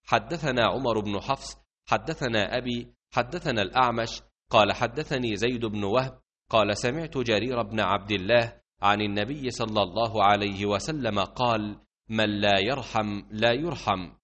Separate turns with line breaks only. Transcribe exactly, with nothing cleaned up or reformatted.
حدثنا عمر بن حفص حدثنا أبي حدثنا الأعمش قال حدثني زيد بن وهب قال سمعت جرير بن عبد الله عن النبي صلى الله عليه وسلم قال: من لا يرحم لا يرحم.